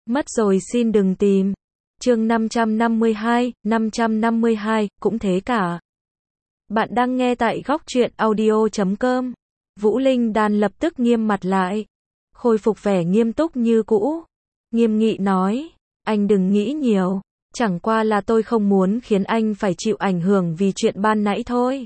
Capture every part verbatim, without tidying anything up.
Mất rồi xin đừng tìm. Chương năm trăm năm mươi hai, năm trăm năm mươi hai, cũng thế cả. Bạn đang nghe tại góc truyện audio chấm com. Vũ Linh Đan lập tức nghiêm mặt lại, khôi phục vẻ nghiêm túc như cũ, nghiêm nghị nói, anh đừng nghĩ nhiều, chẳng qua là tôi không muốn khiến anh phải chịu ảnh hưởng vì chuyện ban nãy thôi.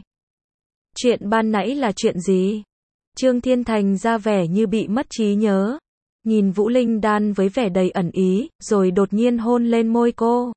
Chuyện ban nãy là chuyện gì? Trương Thiên Thành ra vẻ như bị mất trí nhớ, nhìn Vũ Linh Đan với vẻ đầy ẩn ý, rồi đột nhiên hôn lên môi cô.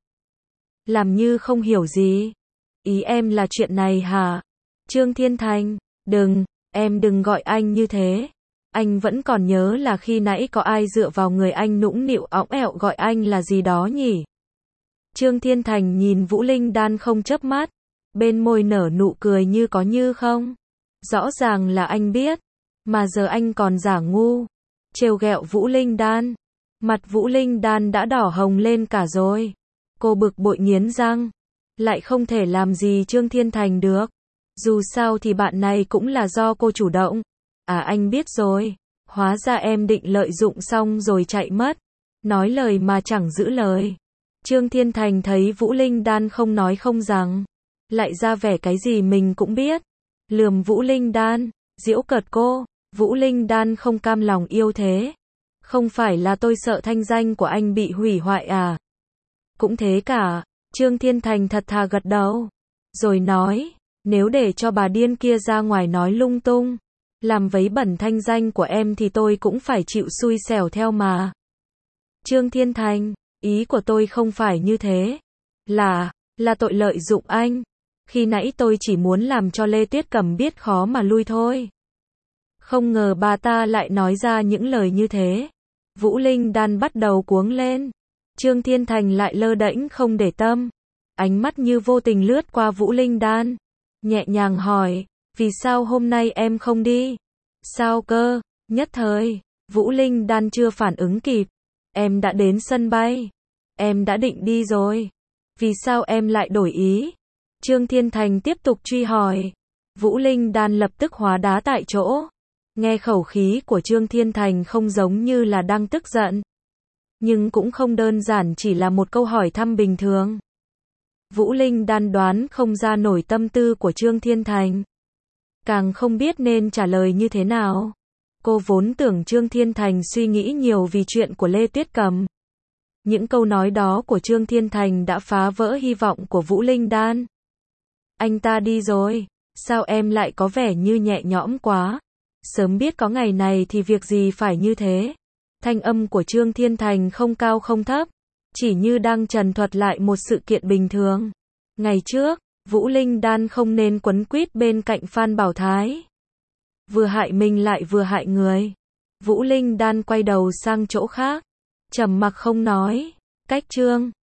Làm như không hiểu gì. Ý em là chuyện này hả? Trương Thiên Thành, đừng, em đừng gọi anh như thế. Anh vẫn còn nhớ là khi nãy có ai dựa vào người anh nũng nịu õng ẹo gọi anh là gì đó nhỉ? Trương Thiên Thành nhìn Vũ Linh Đan không chớp mắt, bên môi nở nụ cười như có như không. Rõ ràng là anh biết, mà giờ anh còn giả ngu, trêu ghẹo Vũ Linh Đan. Mặt Vũ Linh Đan đã đỏ hồng lên cả rồi. Cô bực bội nghiến răng, lại không thể làm gì Trương Thiên Thành được. Dù sao thì bạn này cũng là do cô chủ động. À anh biết rồi, hóa ra em định lợi dụng xong rồi chạy mất. Nói lời mà chẳng giữ lời. Trương Thiên Thành thấy Vũ Linh Đan không nói không rằng, lại ra vẻ cái gì mình cũng biết. Lườm Vũ Linh Đan, giễu cợt cô. Vũ Linh Đan không cam lòng yêu thế. Không phải là tôi sợ thanh danh của anh bị hủy hoại à? Cũng thế cả. Trương Thiên Thành thật thà gật đầu, rồi nói, nếu để cho bà điên kia ra ngoài nói lung tung, làm vấy bẩn thanh danh của em thì tôi cũng phải chịu xui xẻo theo mà. Trương Thiên Thành, ý của tôi không phải như thế. Là, là tội lợi dụng anh. Khi nãy tôi chỉ muốn làm cho Lê Tuyết Cầm biết khó mà lui thôi. Không ngờ bà ta lại nói ra những lời như thế. Vũ Linh Đan bắt đầu cuống lên. Trương Thiên Thành lại lơ đễnh không để tâm. Ánh mắt như vô tình lướt qua Vũ Linh Đan. Nhẹ nhàng hỏi, vì sao hôm nay em không đi? Sao cơ? Nhất thời, Vũ Linh Đan chưa phản ứng kịp. Em đã đến sân bay. Em đã định đi rồi. Vì sao em lại đổi ý? Trương Thiên Thành tiếp tục truy hỏi. Vũ Linh Đan lập tức hóa đá tại chỗ. Nghe khẩu khí của Trương Thiên Thành không giống như là đang tức giận, nhưng cũng không đơn giản chỉ là một câu hỏi thăm bình thường. Vũ Linh Đan đoán không ra nổi tâm tư của Trương Thiên Thành, càng không biết nên trả lời như thế nào. Cô vốn tưởng Trương Thiên Thành suy nghĩ nhiều vì chuyện của Lê Tuyết Cầm. Những câu nói đó của Trương Thiên Thành đã phá vỡ hy vọng của Vũ Linh Đan. Anh ta đi rồi, sao em lại có vẻ như nhẹ nhõm quá? Sớm biết có ngày này thì việc gì phải như thế. Thanh âm của Trương Thiên Thành không cao không thấp, chỉ như đang trần thuật lại một sự kiện bình thường. Ngày trước, Vũ Linh Đan không nên quấn quýt bên cạnh Phan Bảo Thái. Vừa hại mình lại vừa hại người. Vũ Linh Đan quay đầu sang chỗ khác, trầm mặc không nói. Cách Trương